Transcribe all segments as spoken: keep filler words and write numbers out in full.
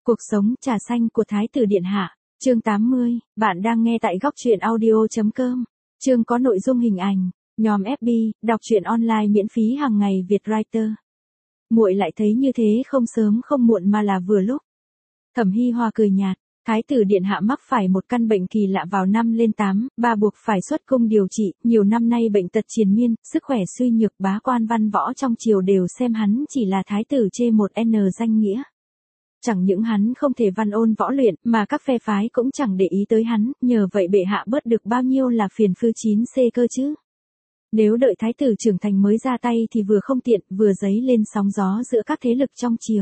Cuộc sống trà xanh của Thái tử Điện Hạ, chương tám mươi, bạn đang nghe tại góc truyện audio.com. Chương có nội dung hình ảnh, nhóm ép bê, đọc truyện online miễn phí hàng ngày Việt Writer. Muội lại thấy như thế không sớm không muộn mà là vừa lúc. Thẩm Hi Hòa cười nhạt, Thái tử Điện Hạ mắc phải một căn bệnh kỳ lạ vào năm lên tám, bà buộc phải xuất cung điều trị, nhiều năm nay bệnh tật triền miên, sức khỏe suy nhược, bá quan văn võ trong triều đều xem hắn chỉ là thái tử chê một n danh nghĩa. Chẳng những hắn không thể văn ôn võ luyện, mà các phe phái cũng chẳng để ý tới hắn, nhờ vậy bệ hạ bớt được bao nhiêu là phiền phư chín c cơ chứ. Nếu đợi thái tử trưởng thành mới ra tay thì vừa không tiện, vừa dấy lên sóng gió giữa các thế lực trong triều.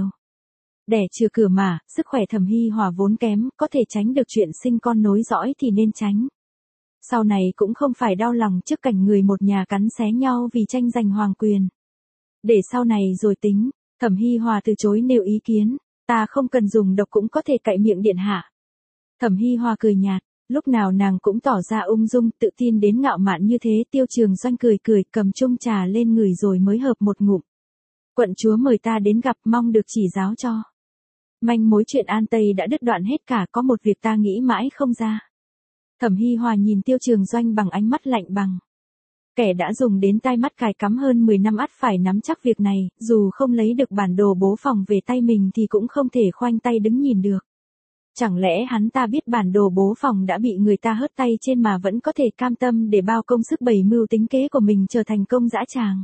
Đẻ chưa cửa mà, sức khỏe Thẩm Hi Hòa vốn kém, có thể tránh được chuyện sinh con nối dõi thì nên tránh. Sau này cũng không phải đau lòng trước cảnh người một nhà cắn xé nhau vì tranh giành hoàng quyền. Để sau này rồi tính, Thẩm Hi Hòa từ chối nêu ý kiến. Ta không cần dùng độc cũng có thể cạy miệng điện hạ. Thẩm Hi Hòa cười nhạt, lúc nào nàng cũng tỏ ra ung dung, tự tin đến ngạo mạn như thế. Tiêu Trường Doanh cười cười, cầm chung trà lên người rồi mới hợp một ngụm. Quận chúa mời ta đến gặp, mong được chỉ giáo cho. Manh mối chuyện An Tây đã đứt đoạn hết cả, có một việc ta nghĩ mãi không ra. Thẩm Hi Hòa nhìn Tiêu Trường Doanh bằng ánh mắt lạnh bằng. Kẻ đã dùng đến tai mắt cài cắm hơn mười năm ắt phải nắm chắc việc này, dù không lấy được bản đồ bố phòng về tay mình thì cũng không thể khoanh tay đứng nhìn được. Chẳng lẽ hắn ta biết bản đồ bố phòng đã bị người ta hớt tay trên mà vẫn có thể cam tâm để bao công sức bày mưu tính kế của mình trở thành công dã tràng.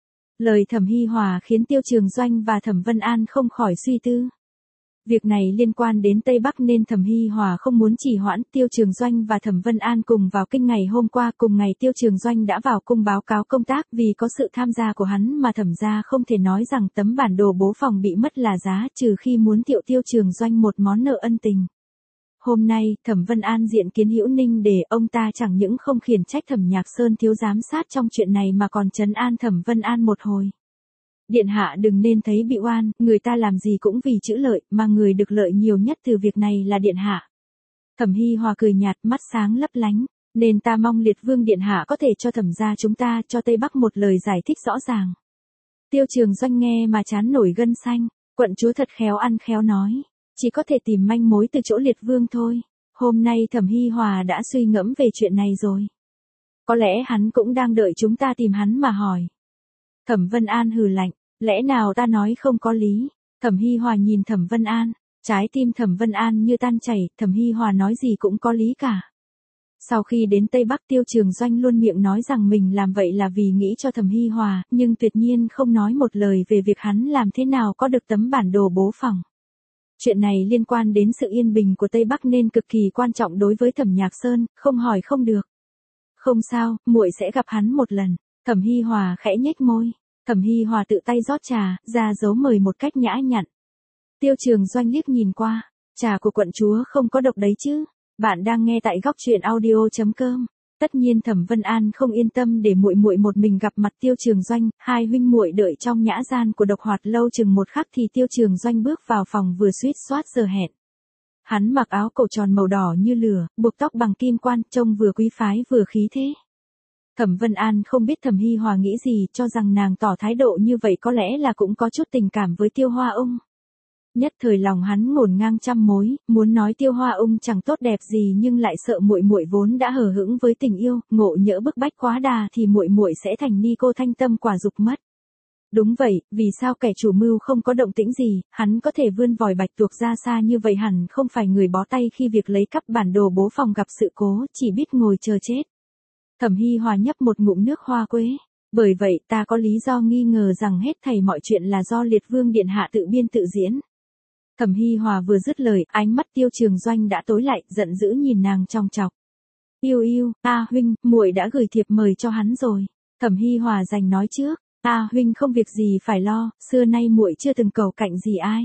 Lời Thẩm Hi Hòa khiến Tiêu Trường Doanh và Thẩm Vân An không khỏi suy tư. Việc này liên quan đến Tây Bắc nên Thẩm Hi Hòa không muốn trì hoãn. Tiêu Trường Doanh và Thẩm Vân An cùng vào kinh ngày hôm qua, cùng ngày Tiêu Trường Doanh đã vào cung báo cáo công tác, vì có sự tham gia của hắn mà Thẩm gia không thể nói rằng tấm bản đồ bố phòng bị mất là giá, trừ khi muốn thiệu Tiêu Trường Doanh một món nợ ân tình. Hôm nay, Thẩm Vân An diện kiến Hữu Ninh để ông ta chẳng những không khiển trách Thẩm Nhạc Sơn thiếu giám sát trong chuyện này mà còn trấn an Thẩm Vân An một hồi. Điện hạ đừng nên thấy bị oan, người ta làm gì cũng vì chữ lợi, mà người được lợi nhiều nhất từ việc này là điện hạ. Thẩm Hi Hòa cười nhạt, mắt sáng lấp lánh, nên ta mong Liệt Vương điện hạ có thể cho Thẩm gia chúng ta, cho Tây Bắc một lời giải thích rõ ràng. Tiêu Trường Doanh nghe mà chán nổi gân xanh, quận chúa thật khéo ăn khéo nói, chỉ có thể tìm manh mối từ chỗ Liệt Vương thôi. Hôm nay Thẩm Hi Hòa đã suy ngẫm về chuyện này rồi. Có lẽ hắn cũng đang đợi chúng ta tìm hắn mà hỏi. Thẩm Vân An hừ lạnh, lẽ nào ta nói không có lý? Thẩm Hi Hòa nhìn Thẩm Vân An, trái tim Thẩm Vân An như tan chảy, Thẩm Hi Hòa nói gì cũng có lý cả. Sau khi đến Tây Bắc, Tiêu Trường Doanh luôn miệng nói rằng mình làm vậy là vì nghĩ cho Thẩm Hi Hòa, nhưng tuyệt nhiên không nói một lời về việc hắn làm thế nào có được tấm bản đồ bố phòng. Chuyện này liên quan đến sự yên bình của Tây Bắc nên cực kỳ quan trọng đối với Thẩm Nhạc Sơn, không hỏi không được. Không sao, muội sẽ gặp hắn một lần. Thẩm Hi Hòa khẽ nhếch môi. Thẩm Hi Hòa tự tay rót trà, ra dấu mời một cách nhã nhặn. Tiêu Trường Doanh liếc nhìn qua, trà của quận chúa không có độc đấy chứ? Bạn đang nghe tại góc truyện audio.com. Tất nhiên Thẩm Vân An không yên tâm để muội muội một mình gặp mặt Tiêu Trường Doanh, hai huynh muội đợi trong nhã gian của Độc Hoạt lâu chừng một khắc thì Tiêu Trường Doanh bước vào phòng vừa suýt soát giờ hẹn. Hắn mặc áo cổ tròn màu đỏ như lửa, buộc tóc bằng kim quan, trông vừa quý phái vừa khí thế. Thẩm Vân An không biết Thẩm Hi Hòa nghĩ gì, cho rằng nàng tỏ thái độ như vậy có lẽ là cũng có chút tình cảm với Tiêu Hoa Ung. Nhất thời lòng hắn ngổn ngang trăm mối, muốn nói Tiêu Hoa Ung chẳng tốt đẹp gì nhưng lại sợ muội muội vốn đã hờ hững với tình yêu, ngộ nhỡ bức bách quá đà thì muội muội sẽ thành ni cô thanh tâm quả dục mất. Đúng vậy, vì sao kẻ chủ mưu không có động tĩnh gì, hắn có thể vươn vòi bạch tuộc ra xa như vậy, hẳn không phải người bó tay khi việc lấy cắp bản đồ bố phòng gặp sự cố, chỉ biết ngồi chờ chết. Thẩm Hi Hòa nhấp một ngụm nước hoa quế. Bởi vậy ta có lý do nghi ngờ rằng hết thảy mọi chuyện là do Liệt Vương điện hạ tự biên tự diễn. Thẩm Hi Hòa vừa dứt lời, ánh mắt Tiêu Trường Doanh đã tối lại, giận dữ nhìn nàng chòng chọc. Yêu yêu, a huynh, muội đã gửi thiệp mời cho hắn rồi. Thẩm Hi Hòa giành nói trước. A huynh không việc gì phải lo, xưa nay muội chưa từng cầu cạnh gì ai.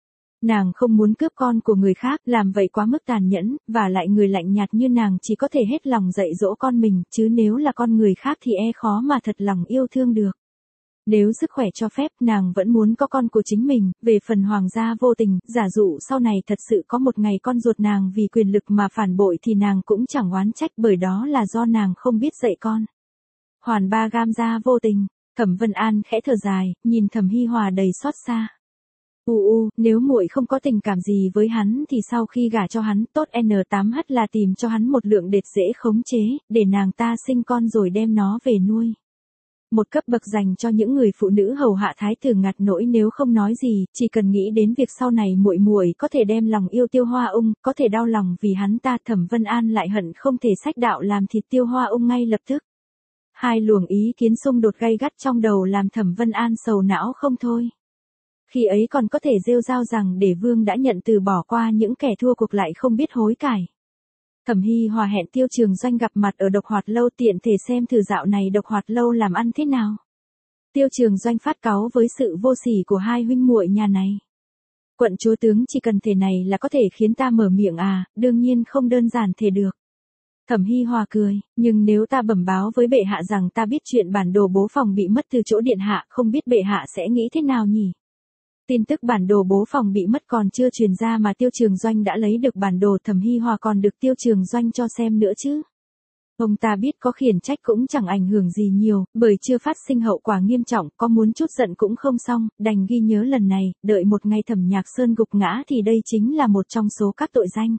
Nàng không muốn cướp con của người khác, làm vậy quá mức tàn nhẫn, và lại người lạnh nhạt như nàng chỉ có thể hết lòng dạy dỗ con mình, chứ nếu là con người khác thì e khó mà thật lòng yêu thương được. Nếu sức khỏe cho phép, nàng vẫn muốn có con của chính mình. Về phần hoàng gia vô tình, giả dụ sau này thật sự có một ngày con ruột nàng vì quyền lực mà phản bội thì nàng cũng chẳng oán trách, bởi đó là do nàng không biết dạy con. Hoàn ba gam gia vô tình. Thẩm Vân An khẽ thở dài, nhìn Thẩm Hi Hòa đầy xót xa. U u, nếu muội không có tình cảm gì với hắn thì sau khi gả cho hắn, tốt N tám H là tìm cho hắn một lượng đệt dễ khống chế, để nàng ta sinh con rồi đem nó về nuôi. Một cấp bậc dành cho những người phụ nữ hầu hạ thái tử ngặt nỗi nếu không nói gì, chỉ cần nghĩ đến việc sau này muội muội có thể đem lòng yêu Tiêu Hoa Ung, có thể đau lòng vì hắn ta, Thẩm Vân An lại hận không thể xách đạo làm thịt Tiêu Hoa Ung ngay lập tức. Hai luồng ý kiến xung đột gay gắt trong đầu làm Thẩm Vân An sầu não không thôi. Khi ấy còn có thể rêu rao rằng để Vương đã nhận từ bỏ qua những kẻ thua cuộc lại không biết hối cải. Thẩm Hi Hòa hẹn Tiêu Trường Doanh gặp mặt ở Độc Hoạt Lâu tiện thể xem thử dạo này Độc Hoạt Lâu làm ăn thế nào. Tiêu Trường Doanh phát cáu với sự vô sỉ của hai huynh muội nhà này. Quận chúa tướng chỉ cần thể này là có thể khiến ta mở miệng à, đương nhiên không đơn giản thể được. Thẩm Hi Hòa cười, nhưng nếu ta bẩm báo với bệ hạ rằng ta biết chuyện bản đồ bố phòng bị mất từ chỗ điện hạ, không biết bệ hạ sẽ nghĩ thế nào nhỉ? Tin tức bản đồ bố phòng bị mất còn chưa truyền ra mà Tiêu Trường Doanh đã lấy được bản đồ, Thẩm Hi Hòa còn được Tiêu Trường Doanh cho xem nữa chứ. Ông ta biết có khiển trách cũng chẳng ảnh hưởng gì nhiều, bởi chưa phát sinh hậu quả nghiêm trọng, có muốn chút giận cũng không xong, đành ghi nhớ lần này, đợi một ngày Thẩm Nhạc Sơn gục ngã thì đây chính là một trong số các tội danh.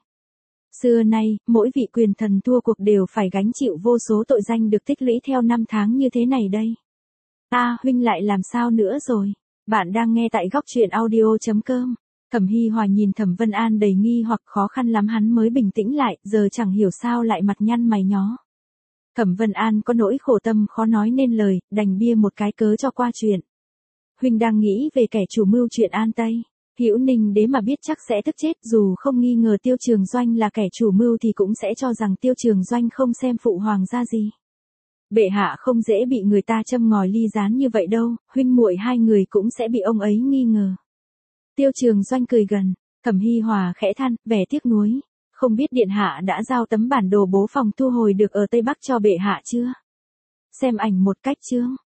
Xưa nay, mỗi vị quyền thần thua cuộc đều phải gánh chịu vô số tội danh được tích lũy theo năm tháng như thế này đây. A huynh lại làm sao nữa rồi? Bạn đang nghe tại góc truyện audio chấm com. Thẩm Hi Hòa nhìn Thẩm Vân An đầy nghi hoặc khó khăn lắm hắn mới bình tĩnh lại, giờ chẳng hiểu sao lại mặt nhăn mày nhó. Thẩm Vân An có nỗi khổ tâm khó nói nên lời, đành bia một cái cớ cho qua chuyện. Huynh đang nghĩ về kẻ chủ mưu chuyện An Tây. Hữu Ninh Đế mà biết chắc sẽ tức chết, dù không nghi ngờ Tiêu Trường Doanh là kẻ chủ mưu thì cũng sẽ cho rằng Tiêu Trường Doanh không xem phụ hoàng ra gì. Bệ hạ không dễ bị người ta châm ngòi ly gián như vậy đâu, huynh muội hai người cũng sẽ bị ông ấy nghi ngờ. Tiêu Trường Doanh cười gần, Thẩm Hi Hòa khẽ than, vẻ tiếc nuối, không biết điện hạ đã giao tấm bản đồ bố phòng thu hồi được ở Tây Bắc cho bệ hạ chưa? Xem ảnh một cách chưa?